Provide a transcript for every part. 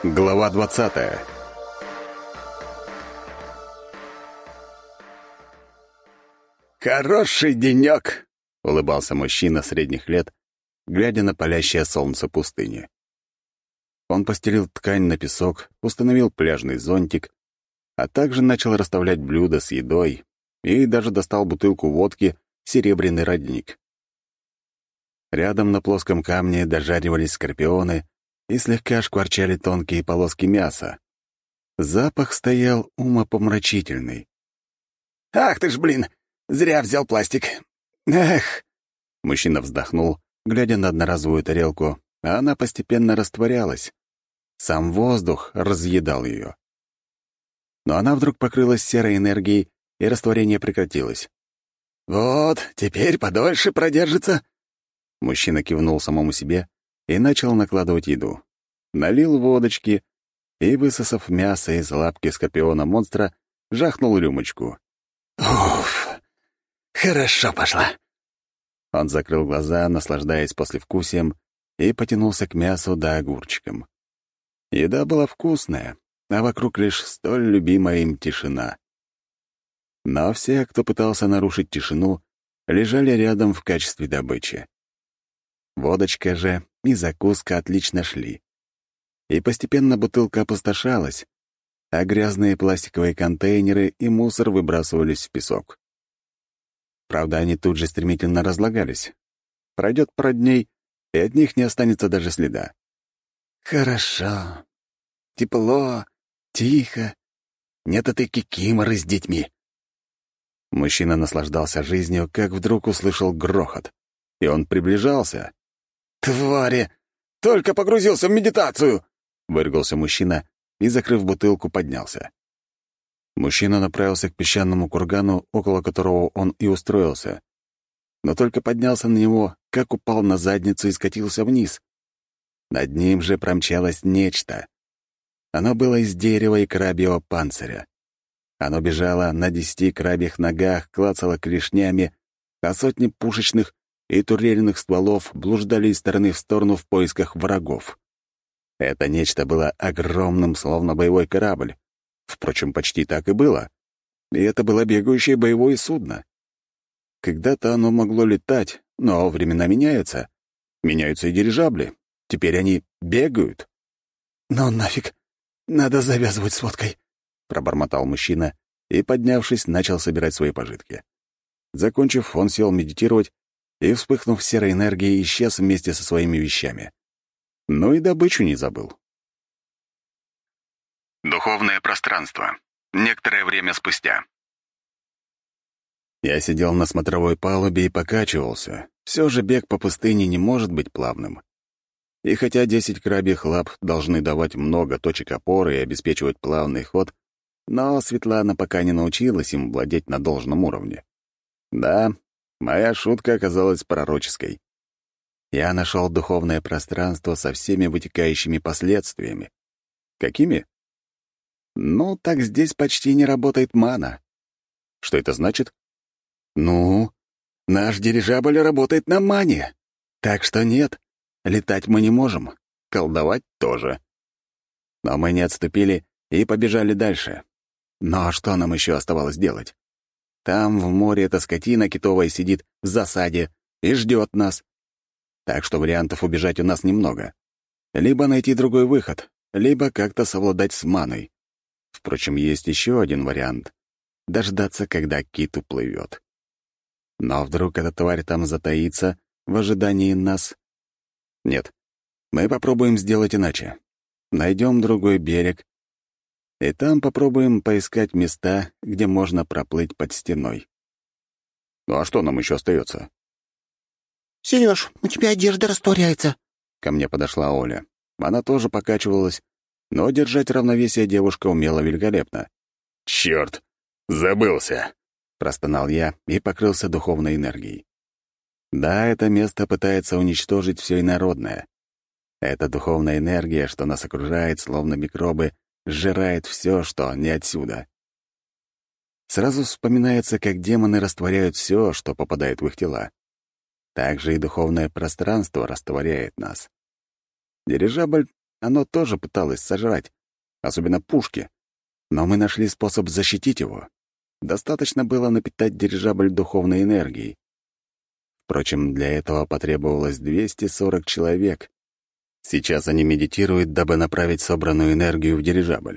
Глава 20. «Хороший денек!» — улыбался мужчина средних лет, глядя на палящее солнце пустыни. Он постелил ткань на песок, установил пляжный зонтик, а также начал расставлять блюда с едой и даже достал бутылку водки «Серебряный родник». Рядом на плоском камне дожаривались скорпионы и слегка шкварчали тонкие полоски мяса. Запах стоял умопомрачительный. «Ах ты ж, блин! Зря взял пластик! Эх!» Мужчина вздохнул, глядя на одноразовую тарелку, а она постепенно растворялась. Сам воздух разъедал ее. Но она вдруг покрылась серой энергией, и растворение прекратилось. «Вот, теперь подольше продержится!» Мужчина кивнул самому себе и начал накладывать еду. Налил водочки и, высосав мясо из лапки скорпиона-монстра, жахнул рюмочку. «Уф! Хорошо пошла!» Он закрыл глаза, наслаждаясь послевкусием, и потянулся к мясу да огурчикам. Еда была вкусная, а вокруг лишь столь любимая им тишина. Но все, кто пытался нарушить тишину, лежали рядом в качестве добычи. Водочка же и закуска отлично шли. И постепенно бутылка опустошалась, а грязные пластиковые контейнеры и мусор выбрасывались в песок. Правда, они тут же стремительно разлагались. Пройдет пара дней, и от них не останется даже следа. «Хорошо. Тепло, тихо. Нет этой кикиморы с детьми». Мужчина наслаждался жизнью, как вдруг услышал грохот. И он приближался. «Твари! Только погрузился в медитацию!» — выругался мужчина и, закрыв бутылку, поднялся. Мужчина направился к песчаному кургану, около которого он и устроился. Но только поднялся на него, как упал на задницу и скатился вниз. Над ним же промчалось нечто. Оно было из дерева и крабьего панциря. Оно бежало на 10 крабьих ногах, клацало клешнями, а сотни пушечных и турельных стволов блуждали из стороны в сторону в поисках врагов. Это нечто было огромным, словно боевой корабль. Впрочем, почти так и было. И это было бегающее боевое судно. Когда-то оно могло летать, но времена меняются. Меняются и дирижабли. Теперь они бегают. «Ну нафиг! Надо завязывать с водкой!» — пробормотал мужчина и, поднявшись, начал собирать свои пожитки. Закончив, он сел медитировать и, вспыхнув серой энергией, исчез вместе со своими вещами. Ну и добычу не забыл. Духовное пространство. Некоторое время спустя. Я сидел на смотровой палубе и покачивался. Все же бег по пустыне не может быть плавным. И хотя 10 крабьих лап должны давать много точек опоры и обеспечивать плавный ход, но Светлана пока не научилась им владеть на должном уровне. Да, моя шутка оказалась пророческой. Я нашел духовное пространство со всеми вытекающими последствиями. Какими? Ну, так здесь почти не работает мана. Что это значит? Ну, наш дирижабль работает на мане. Так что нет, летать мы не можем, колдовать тоже. Но мы не отступили и побежали дальше. Но что нам еще оставалось делать? Там в море эта скотина китовая сидит в засаде и ждет нас. Так что вариантов убежать у нас немного. Либо найти другой выход, либо как-то совладать с маной. Впрочем, есть еще один вариант — дождаться, когда кит уплывет. Но вдруг эта тварь там затаится в ожидании нас? Нет, мы попробуем сделать иначе. Найдем другой берег, и там попробуем поискать места, где можно проплыть под стеной. Ну а что нам еще остается? «Серёж, у тебя одежда растворяется!» Ко мне подошла Оля. Она тоже покачивалась, но держать равновесие девушка умела великолепно. «Чёрт! Забылся!» — простонал я и покрылся духовной энергией. Да, это место пытается уничтожить все инородное. Эта духовная энергия, что нас окружает, словно микробы, сжирает все, что не отсюда. Сразу вспоминается, как демоны растворяют все, что попадает в их тела. Так же и духовное пространство растворяет нас. Дирижабль оно тоже пыталось сожрать, особенно пушки. Но мы нашли способ защитить его. Достаточно было напитать дирижабль духовной энергией. Впрочем, для этого потребовалось 240 человек. Сейчас они медитируют, дабы направить собранную энергию в дирижабль.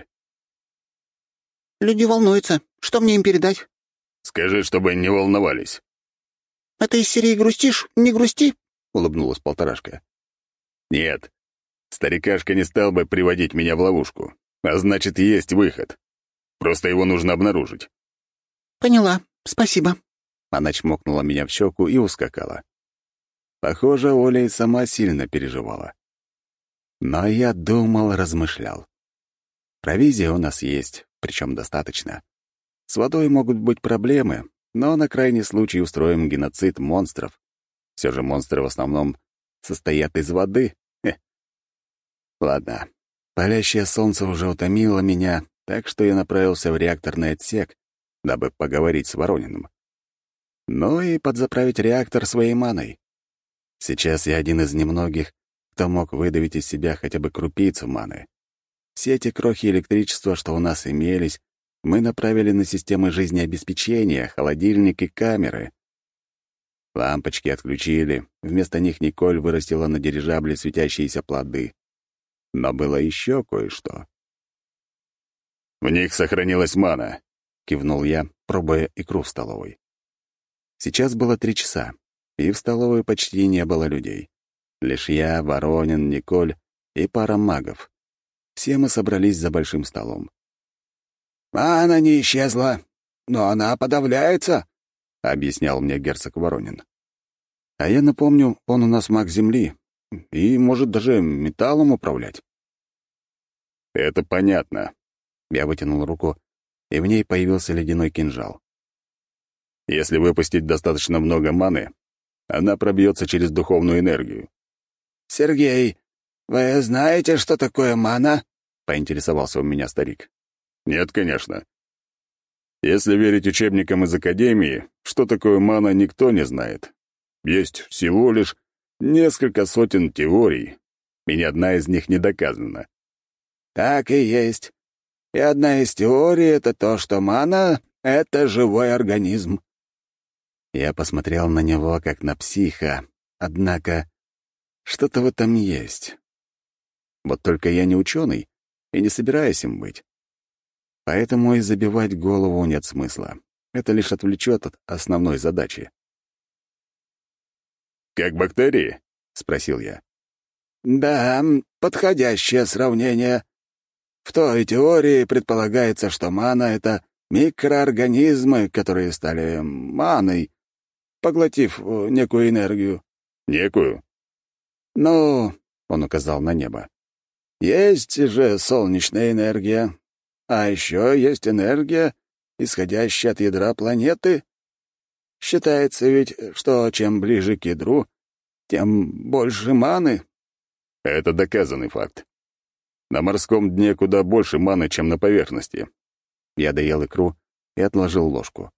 «Люди волнуются. Что мне им передать?» «Скажи, чтобы не волновались». «Это из серии «Грустишь? Не грусти»?» — улыбнулась полторашка. «Нет, старикашка не стал бы приводить меня в ловушку. А значит, есть выход. Просто его нужно обнаружить». «Поняла. Спасибо». Она чмокнула меня в щеку и ускакала. Похоже, Оля и сама сильно переживала. Но я думал, размышлял. Провизия у нас есть, причем достаточно. С водой могут быть проблемы, но на крайний случай устроим геноцид монстров. Все же монстры в основном состоят из воды. Ладно, палящее солнце уже утомило меня, так что я направился в реакторный отсек, дабы поговорить с Ворониным. Ну и подзаправить реактор своей маной. Сейчас я один из немногих, кто мог выдавить из себя хотя бы крупицу маны. Все эти крохи электричества, что у нас имелись, мы направили на системы жизнеобеспечения, холодильник и камеры. Лампочки отключили, вместо них Николь вырастила на дирижабле светящиеся плоды. Но было еще кое-что. «В них сохранилась мана», — кивнул я, пробуя икру в столовой. Сейчас было 3 часа, и в столовой почти не было людей. Лишь я, Воронин, Николь и пара магов. Все мы собрались за большим столом. «Она не исчезла, но она подавляется», — объяснял мне герцог Воронин. А я напомню, он у нас маг Земли и может даже металлом управлять. «Это понятно». Я вытянул руку, и в ней появился ледяной кинжал. Если выпустить достаточно много маны, она пробьется через духовную энергию. «Сергей, вы знаете, что такое мана?» — поинтересовался у меня старик. «Нет, конечно. Если верить учебникам из Академии, что такое мана, никто не знает. Есть всего лишь несколько сотен теорий, и ни одна из них не доказана». «Так и есть. И одна из теорий — это то, что мана — это живой организм». Я посмотрел на него, как на психа, однако что-то в этом есть. Вот только я не ученый и не собираюсь им быть. Поэтому и забивать голову нет смысла. Это лишь отвлечет от основной задачи. «Как бактерии?» — спросил я. «Да, подходящее сравнение. В той теории предполагается, что мана — это микроорганизмы, которые стали маной, поглотив некую энергию». «Некую?» «Ну, — он указал на небо, — есть же солнечная энергия, а еще есть энергия, исходящая от ядра планеты. Считается ведь, что чем ближе к ядру, тем больше маны». Это доказанный факт. На морском дне куда больше маны, чем на поверхности. Я доел икру и отложил ложку.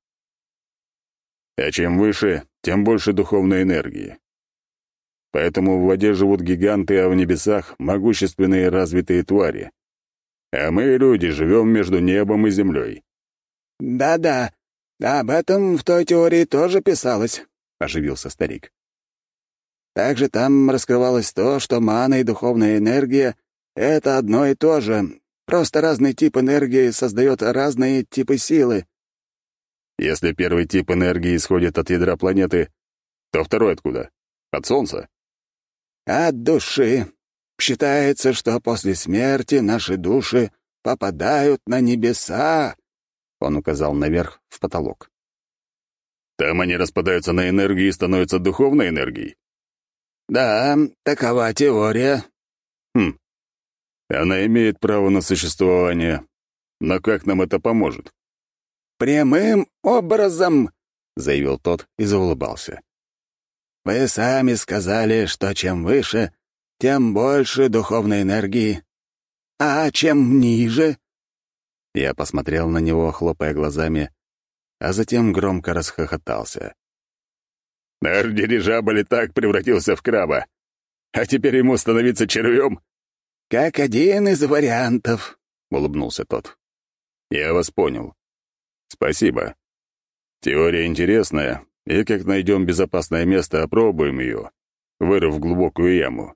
А чем выше, тем больше духовной энергии. Поэтому в воде живут гиганты, а в небесах — могущественные развитые твари. А мы, люди, живем между небом и землей. «Да-да, об этом в той теории тоже писалось», — оживился старик. «Также там раскрывалось то, что мана и духовная энергия — это одно и то же, просто разный тип энергии создает разные типы силы». Если первый тип энергии исходит от ядра планеты, то второй откуда? От Солнца? «От души. Считается, что после смерти наши души попадают на небеса», — он указал наверх в потолок. «Там они распадаются на энергии и становятся духовной энергией?» «Да, такова теория». «Хм. Она имеет право на существование. Но как нам это поможет?» «Прямым образом», — заявил тот и заулыбался. «Вы сами сказали, что чем выше, тем больше духовной энергии. А чем ниже?» Я посмотрел на него, хлопая глазами, а затем громко расхохотался. «Наш дирижабль и так превратился в краба, а теперь ему становиться червем? «Как один из вариантов», — улыбнулся тот. «Я вас понял. Спасибо. Теория интересная, и как найдем безопасное место, опробуем ее, вырыв глубокую яму».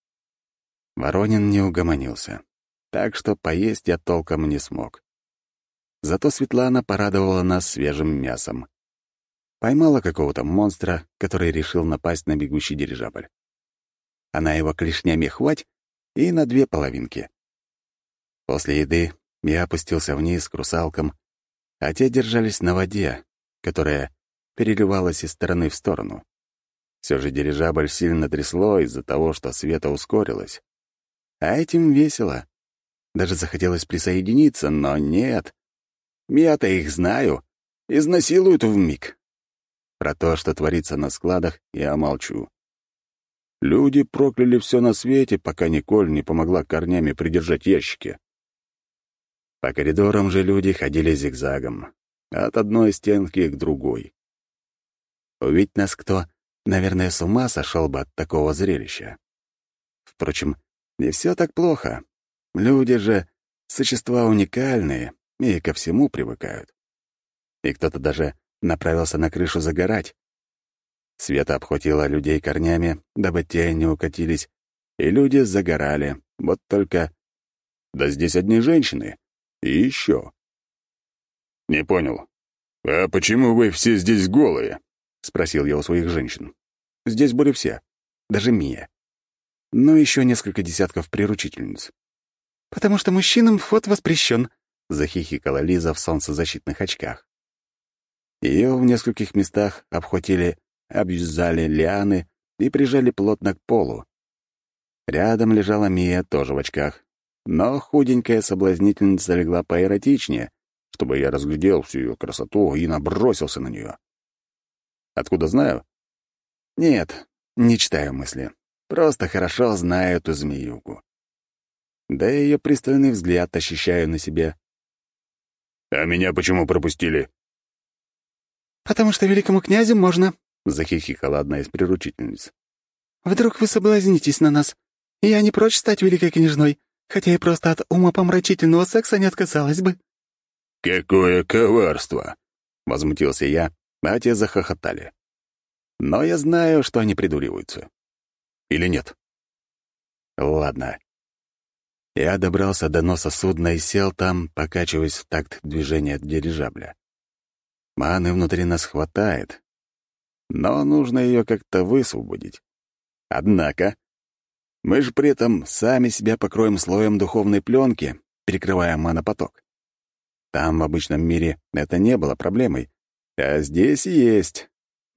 Воронин не угомонился, так что поесть я толком не смог. Зато Светлана порадовала нас свежим мясом. Поймала какого-то монстра, который решил напасть на бегущий дирижабль. Она его клешнями хвать и на 2 половинки. После еды я опустился вниз к русалкам, а те держались на воде, которая переливалась из стороны в сторону. Все же дирижабль сильно трясло из-за того, что Света ускорилась. А этим весело. Даже захотелось присоединиться, но нет. Я-то их знаю. Изнасилуют вмиг. Про то, что творится на складах, я молчу. Люди прокляли все на свете, пока Николь не помогла корнями придержать ящики. По коридорам же люди ходили зигзагом, от одной стенки к другой. Увидеть нас кто, наверное, с ума сошел бы от такого зрелища. Впрочем, не все так плохо. Люди же — существа уникальные и ко всему привыкают. И кто-то даже направился на крышу загорать. Света обхватила людей корнями, дабы те не укатились, и люди загорали. Вот только... Да здесь одни женщины. И еще. «Не понял. А почему вы все здесь голые?» — спросил я у своих женщин. Здесь были все, даже Мия. Но еще несколько десятков приручительниц. «Потому что мужчинам вход воспрещен», — захихикала Лиза в солнцезащитных очках. Ее в нескольких местах обхватили, обвязали лианы и прижали плотно к полу. Рядом лежала Мия, тоже в очках, но худенькая соблазнительница легла поэротичнее, чтобы я разглядел всю ее красоту и набросился на нее. Откуда знаю? Нет, не читаю мысли. Просто хорошо знаю эту змеюку. Да и ее пристальный взгляд ощущаю на себе. «А меня почему пропустили?» «Потому что великому князю можно», — захихикала одна из приручительниц. «Вдруг вы соблазнитесь на нас? Я не прочь стать великой княжной, хотя и просто от умопомрачительного секса не отказалась бы». «Какое коварство!» — возмутился я, а те захохотали. Но я знаю, что они придуриваются. Или нет? Ладно. Я добрался до носа судна и сел там, покачиваясь в такт движения дирижабля. Маны внутри нас хватает, но нужно ее как-то высвободить. Однако мы же при этом сами себя покроем слоем духовной пленки, перекрывая манопоток. Там, в обычном мире, это не было проблемой, а здесь есть.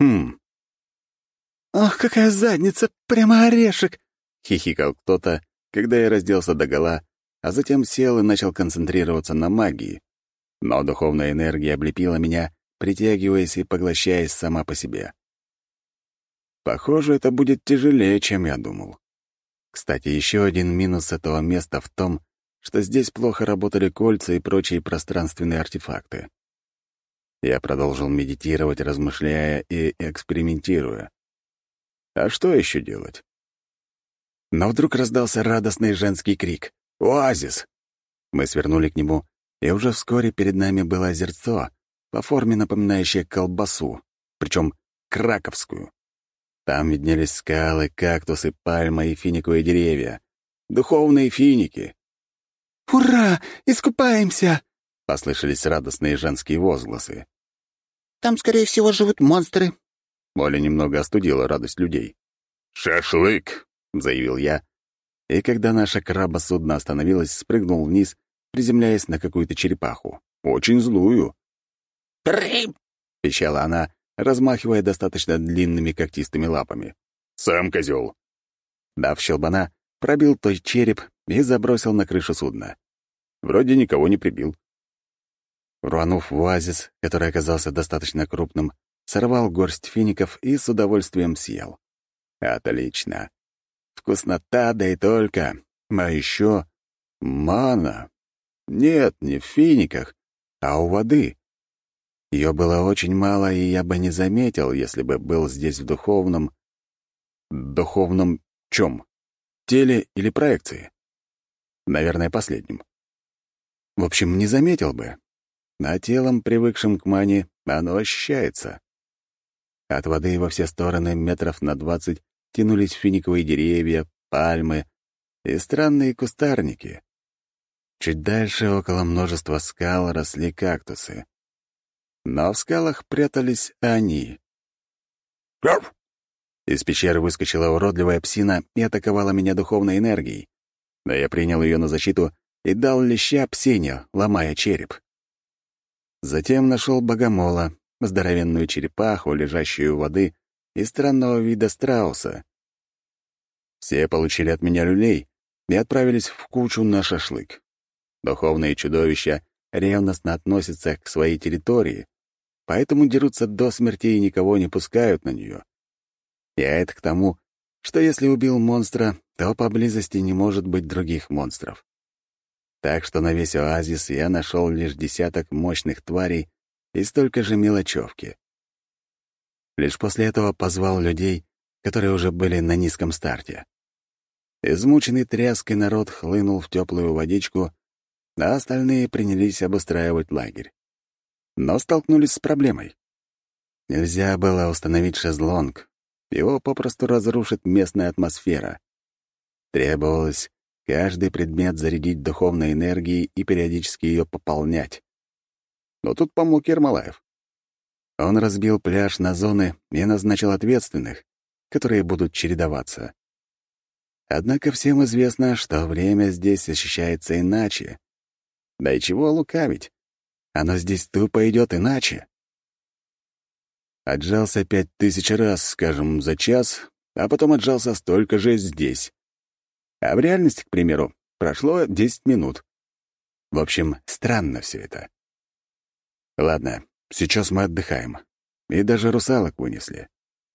«Ох, какая задница! Прямо орешек!» — хихикал кто-то, когда я разделся догола, а затем сел и начал концентрироваться на магии. Но духовная энергия облепила меня, притягиваясь и поглощаясь сама по себе. Похоже, это будет тяжелее, чем я думал. Кстати, еще один минус этого места в том, что здесь плохо работали кольца и прочие пространственные артефакты. Я продолжил медитировать, размышляя и экспериментируя. А что еще делать? Но вдруг раздался радостный женский крик. «Оазис!» Мы свернули к нему, и уже вскоре перед нами было озерцо, по форме напоминающее колбасу, причем краковскую. Там виднелись скалы, кактусы, пальмы и финиковые деревья. Духовные финики. «Ура! Искупаемся!» — послышались радостные женские возгласы. «Там, скорее всего, живут монстры». Оля немного остудила радость людей. «Шашлык!» — заявил я, и когда наша краба-судно остановилась, спрыгнул вниз, приземляясь на какую-то черепаху. Очень злую. «Прим!» — пищала она, размахивая достаточно длинными когтистыми лапами. «Сам козел!» Дав щелбана, пробил той череп и забросил на крышу судна. Вроде никого не прибил. Рванув в оазис, который оказался достаточно крупным, сорвал горсть фиников и с удовольствием съел. Отлично. Вкуснота, да и только. А еще мана. Нет, не в финиках, а у воды. Ее было очень мало, и я бы не заметил, если бы был здесь в духовном... Духовном чем? Теле или проекции? Наверное, последним. В общем, не заметил бы. А телом, привыкшим к мане, оно ощущается. От воды во все стороны метров на 20 тянулись финиковые деревья, пальмы и странные кустарники. Чуть дальше, около множества скал, росли кактусы. Но в скалах прятались они. «Гав!» Из пещеры выскочила уродливая псина и атаковала меня духовной энергией. Но я принял ее на защиту и дал леща псине, ломая череп. Затем нашел богомола, здоровенную черепаху, лежащую у воды, и странного вида страуса. Все получили от меня люлей и отправились в кучу на шашлык. Духовные чудовища ревностно относятся к своей территории, поэтому дерутся до смерти и никого не пускают на нее. Я это к тому, что если убил монстра, то поблизости не может быть других монстров. Так что на весь оазис я нашел лишь десяток мощных тварей и столько же мелочевки. Лишь после этого позвал людей, которые уже были на низком старте. Измученный тряской народ хлынул в теплую водичку, а остальные принялись обустраивать лагерь. Но столкнулись с проблемой. Нельзя было установить шезлонг. Его попросту разрушит местная атмосфера. Требовалось каждый предмет зарядить духовной энергией и периодически ее пополнять. Но тут помог Ермолаев. Он разбил пляж на зоны и назначил ответственных, которые будут чередоваться. Однако всем известно, что время здесь ощущается иначе. Да и чего лукавить? Оно здесь тупо идет иначе. Отжался 5000 раз, скажем, за час, а потом отжался столько же здесь. А в реальности, к примеру, прошло 10 минут. В общем, странно все это. Ладно, сейчас мы отдыхаем. И даже русалок вынесли.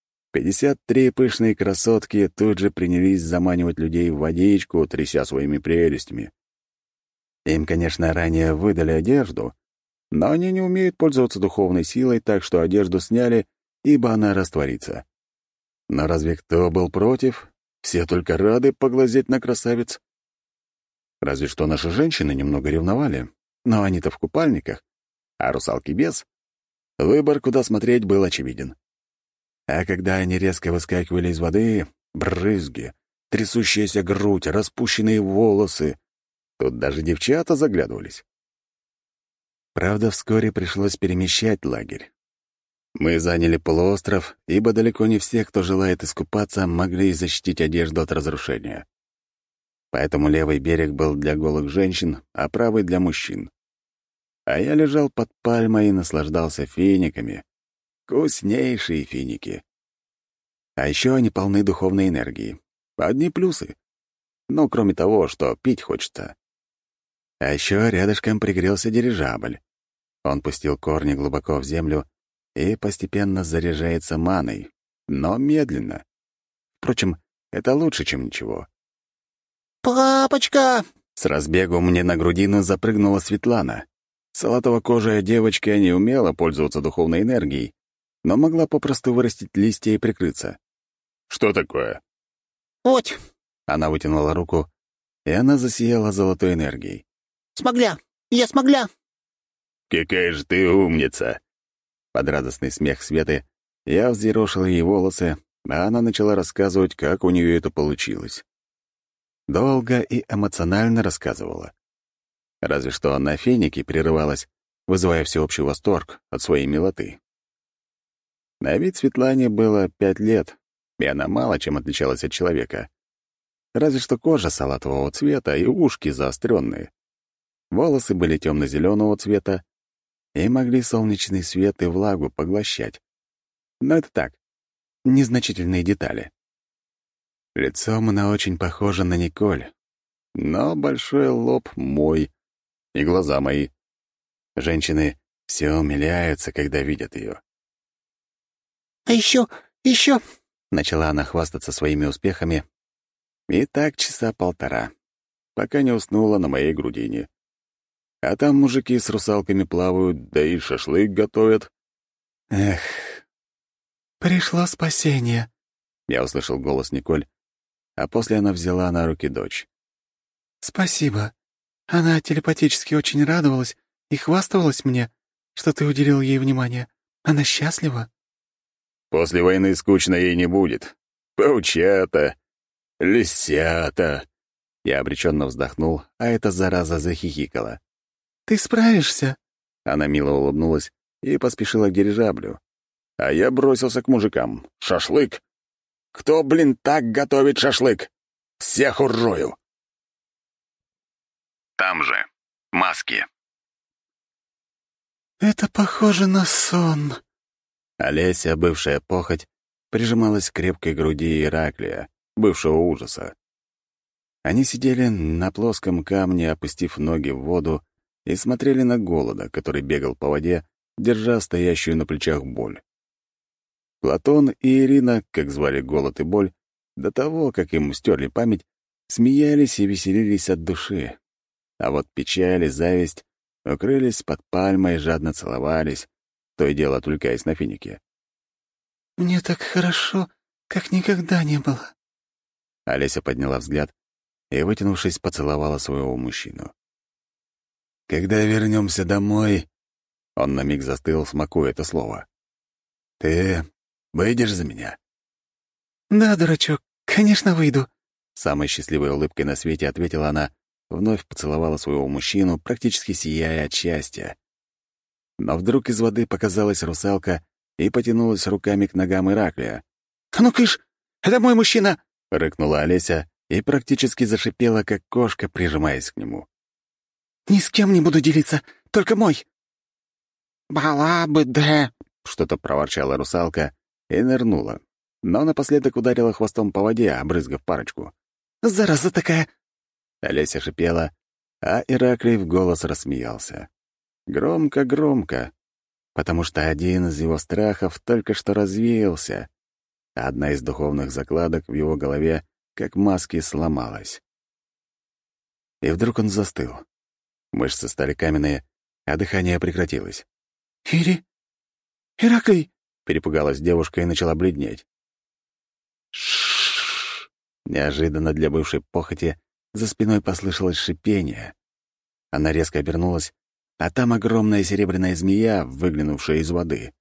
53 пышные красотки тут же принялись заманивать людей в водичку, тряся своими прелестями. Им, конечно, ранее выдали одежду, но они не умеют пользоваться духовной силой, так что одежду сняли, ибо она растворится. Но разве кто был против? Все только рады поглазеть на красавиц. Разве что наши женщины немного ревновали, но они-то в купальниках, а русалки без. Выбор, куда смотреть, был очевиден. А когда они резко выскакивали из воды, брызги, трясущаяся грудь, распущенные волосы, тут даже девчата заглядывались. Правда, вскоре пришлось перемещать лагерь. Мы заняли полуостров, ибо далеко не все, кто желает искупаться, могли защитить одежду от разрушения. Поэтому левый берег был для голых женщин, а правый — для мужчин. А я лежал под пальмой и наслаждался финиками. Вкуснейшие финики. А еще они полны духовной энергии. Одни плюсы. Ну, кроме того, что пить хочется. А еще рядышком пригрелся дирижабль. Он пустил корни глубоко в землю и постепенно заряжается маной, но медленно. Впрочем, это лучше, чем ничего. «Папочка!» С разбегу мне на грудину запрыгнула Светлана. Салатово-кожая девочка не умела пользоваться духовной энергией, но могла попросту вырастить листья и прикрыться. «Что такое?» «Вот!» — она вытянула руку, и она засияла золотой энергией. «Смогля! Я смогля!» «Какая же ты умница!» Под радостный смех Светы я взъерошил ей волосы, а она начала рассказывать, как у нее это получилось. Долго и эмоционально рассказывала. Разве что на финике прерывалась, вызывая всеобщий восторг от своей милоты. На вид Светлане было 5 лет, и она мало чем отличалась от человека. Разве что кожа салатового цвета и ушки заостренные. Волосы были темно-зеленого цвета и могли солнечный свет и влагу поглощать. Но это так, незначительные детали. Лицом она очень похожа на Николь, но большой лоб мой и глаза мои. Женщины все умиляются, когда видят ее. «А еще, еще!» — начала она хвастаться своими успехами. И так часа полтора, пока не уснула на моей грудине. А там мужики с русалками плавают, да и шашлык готовят. Эх. «Пришло спасение», — я услышал голос Николь, а после она взяла на руки дочь. «Спасибо. Она телепатически очень радовалась и хвасталась мне, что ты уделил ей внимание. Она счастлива?» «После войны скучно ей не будет. Паучата, лисята». Я обреченно вздохнул, а эта зараза захихикала. «Ты справишься?» Она мило улыбнулась и поспешила к дирижаблю. А я бросился к мужикам. «Шашлык! Кто, блин, так готовит шашлык? Всех уржую!» Там же. Маски. «Это похоже на сон». Олеся, бывшая похоть, прижималась к крепкой груди Ираклия, бывшего ужаса. Они сидели на плоском камне, опустив ноги в воду, и смотрели на голода, который бегал по воде, держа стоящую на плечах боль. Платон и Ирина, как звали голод и боль, до того, как им стерли память, смеялись и веселились от души. А вот печаль и зависть укрылись под пальмой и жадно целовались, то и дело отвлекаясь на финики. «Мне так хорошо, как никогда не было». Олеся подняла взгляд и, вытянувшись, поцеловала своего мужчину. «Когда вернемся домой...» Он на миг застыл, смакуя это слово. «Ты выйдешь за меня?» «Да, дурачок, конечно, выйду», — самой счастливой улыбкой на свете ответила она, вновь поцеловала своего мужчину, практически сияя от счастья. Но вдруг из воды показалась русалка и потянулась руками к ногам Ираклия. «А ну, кыш! Это мой мужчина!» — рыкнула Олеся и практически зашипела, как кошка, прижимаясь к нему. «Ни с кем не буду делиться, только мой!» «Была бы, да!» — что-то проворчала русалка и нырнула, но напоследок ударила хвостом по воде, обрызгав парочку. «Зараза такая!» Олеся шипела, а Ираклий в голос рассмеялся. Громко-громко, потому что один из его страхов только что развеялся, а одна из духовных закладок в его голове, как маски, сломалась. И вдруг он застыл. Мышцы стали каменные, а дыхание прекратилось. Ираклий!» — перепугалась девушка и начала бледнеть. Ш. Неожиданно для бывшей похоти за спиной послышалось шипение. Она резко обернулась, а там огромная серебряная змея, выглянувшая из воды.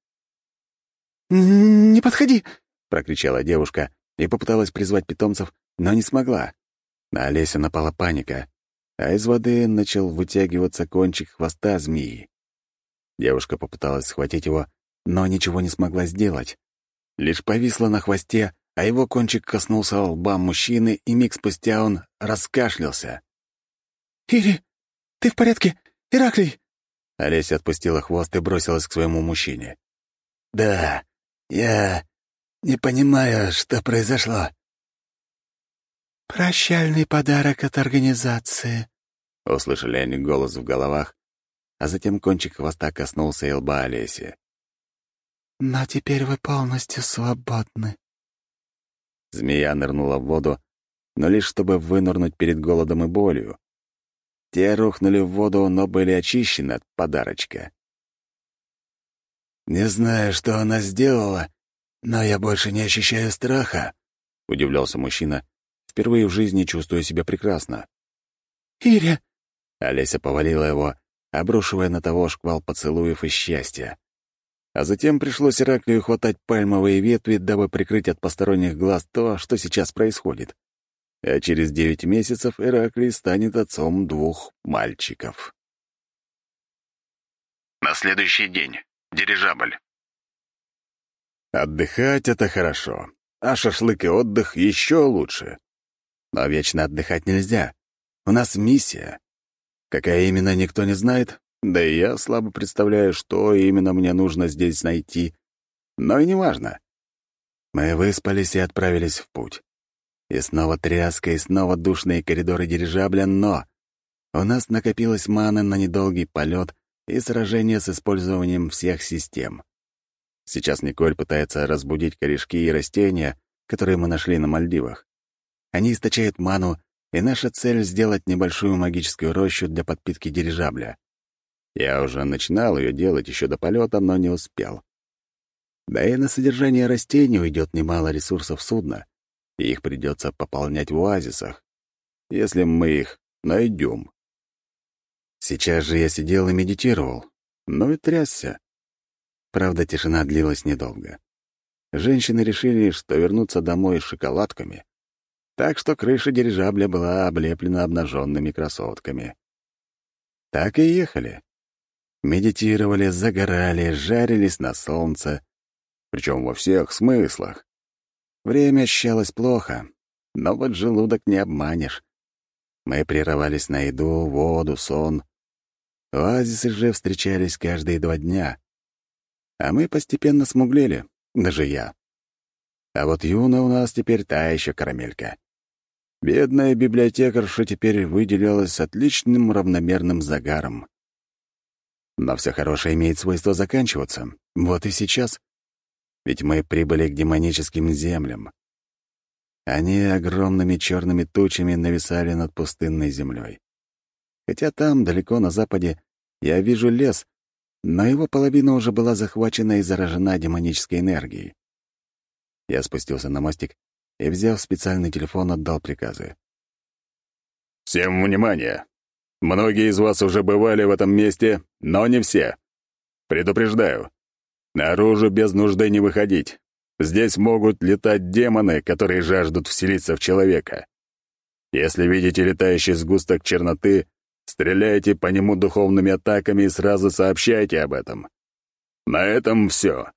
«Не подходи!» — прокричала девушка и попыталась призвать питомцев, но не смогла. На Олесю напала паника, а из воды начал вытягиваться кончик хвоста змеи. Девушка попыталась схватить его, но ничего не смогла сделать. Лишь повисла на хвосте, а его кончик коснулся лба мужчины, и миг спустя он раскашлялся. «Ири, ты в порядке? Ираклий!» Олеся отпустила хвост и бросилась к своему мужчине. «Да, я не понимаю, что произошло». «Прощальный подарок от организации», — услышали они голос в головах, а затем кончик хвоста коснулся и лба Олеси. «Но теперь вы полностью свободны». Змея нырнула в воду, но лишь чтобы вынырнуть перед голодом и болью. Те рухнули в воду, но были очищены от подарочка. «Не знаю, что она сделала, но я больше не ощущаю страха», — удивлялся мужчина, впервые в жизни чувствуя себя прекрасно. «Иря!» — Олеся повалила его, обрушивая на того шквал поцелуев и счастья. А затем пришлось Ираклию хватать пальмовые ветви, дабы прикрыть от посторонних глаз то, что сейчас происходит. А через 9 месяцев Ираклий станет отцом 2 мальчиков. На следующий день. Дирижабль. Отдыхать — это хорошо, а шашлык и отдых — еще лучше. Но вечно отдыхать нельзя. У нас миссия. Какая именно, никто не знает, да и я слабо представляю, что именно мне нужно здесь найти. Но и неважно. Мы выспались и отправились в путь. И снова тряска, и снова душные коридоры дирижабля, но у нас накопилась мана на недолгий полет и сражение с использованием всех систем. Сейчас Николь пытается разбудить корешки и растения, которые мы нашли на Мальдивах. Они источают ману, и наша цель — сделать небольшую магическую рощу для подпитки дирижабля. Я уже начинал ее делать еще до полета, но не успел. Да и на содержание растений уйдет немало ресурсов судна, и их придется пополнять в оазисах. Если мы их найдем. Сейчас же я сидел и медитировал, но и трясся. Правда, тишина длилась недолго. Женщины решили, что вернутся домой с шоколадками, так что крыша дирижабля была облеплена обнаженными красотками. Так и ехали. Медитировали, загорали, жарились на солнце, причем во всех смыслах. Время ощущалось плохо, но вот желудок не обманешь. Мы прерывались на еду, воду, сон. Оазисы же встречались каждые 2 дня. А мы постепенно смуглели, даже я. А вот Юна у нас теперь та еще карамелька. Бедная библиотекарша теперь выделялась отличным равномерным загаром. Но все хорошее имеет свойство заканчиваться. Вот и сейчас. Ведь мы прибыли к демоническим землям. Они огромными черными тучами нависали над пустынной землей. Хотя там, далеко на западе, я вижу лес, но его половина уже была захвачена и заражена демонической энергией. Я спустился на мостик и, взяв специальный телефон, отдал приказы. «Всем внимание! Многие из вас уже бывали в этом месте, но не все. Предупреждаю, наружу без нужды не выходить. Здесь могут летать демоны, которые жаждут вселиться в человека. Если видите летающий сгусток черноты, стреляйте по нему духовными атаками и сразу сообщайте об этом. На этом все».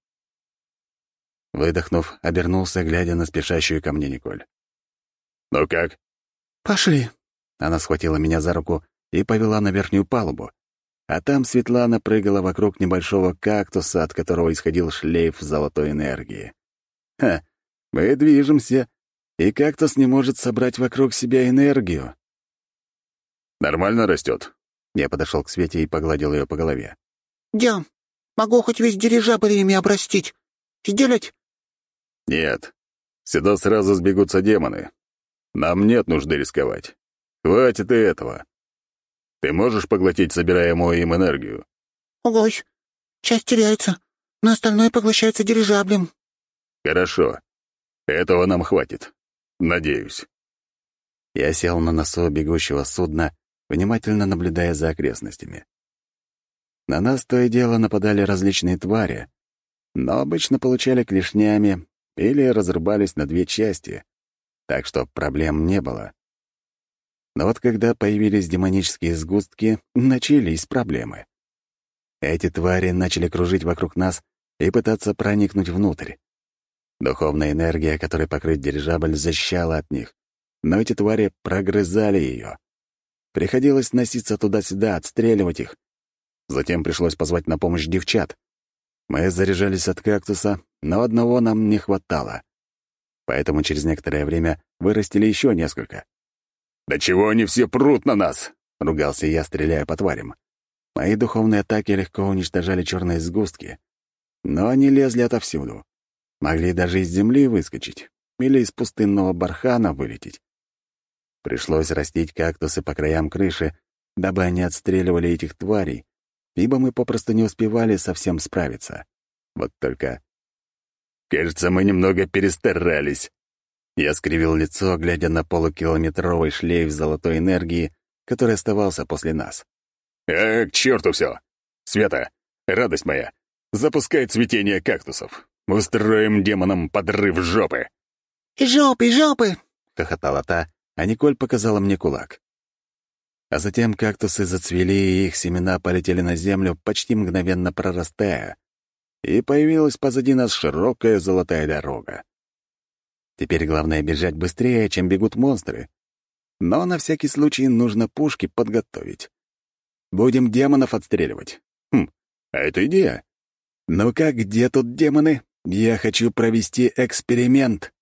Выдохнув, обернулся, глядя на спешащую ко мне Николь. «Ну как?» «Пошли». Она схватила меня за руку и повела на верхнюю палубу. А там Светлана прыгала вокруг небольшого кактуса, от которого исходил шлейф золотой энергии. Ха, мы движемся, и кактус не может собрать вокруг себя энергию. «Нормально растет?» Я подошел к Свете и погладил ее по голове. «Дям, могу хоть весь дирижабль ими обрастить. Сделать?» «Нет. Сюда сразу сбегутся демоны. Нам нет нужды рисковать. Хватит и этого. Ты можешь поглотить собираемую им энергию?» «Огось. Часть теряется, но остальное поглощается дирижаблем». «Хорошо. Этого нам хватит. Надеюсь». Я сел на носу бегущего судна, внимательно наблюдая за окрестностями. На нас то и дело нападали различные твари, но обычно получали клешнями или разрубались на 2 части, так что проблем не было. Но вот когда появились демонические сгустки, начались проблемы. Эти твари начали кружить вокруг нас и пытаться проникнуть внутрь. Духовная энергия, которой покрыт дирижабль, защищала от них, но эти твари прогрызали ее. Приходилось носиться туда-сюда, отстреливать их. Затем пришлось позвать на помощь девчат. Мы заряжались от кактуса, но одного нам не хватало. Поэтому через некоторое время вырастили еще несколько. «Да чего они все прут на нас?» — ругался я, стреляя по тварям. Мои духовные атаки легко уничтожали черные сгустки, но они лезли отовсюду. Могли даже из земли выскочить или из пустынного бархана вылететь. Пришлось растить кактусы по краям крыши, дабы они отстреливали этих тварей, ибо мы попросту не успевали совсем справиться. Вот только... «Кажется, мы немного перестарались». Я скривил лицо, глядя на полукилометровый шлейф золотой энергии, который оставался после нас. «К черту все! Света, радость моя, запускай цветение кактусов. Устроим демонам подрыв жопы!» «Жопы, жопы!» — хохотала та, а Николь показала мне кулак. А затем кактусы зацвели, и их семена полетели на землю, почти мгновенно прорастая, и появилась позади нас широкая золотая дорога. Теперь главное бежать быстрее, чем бегут монстры. Но на всякий случай нужно пушки подготовить. Будем демонов отстреливать. А это идея. Ну-ка, где тут демоны? Я хочу провести эксперимент.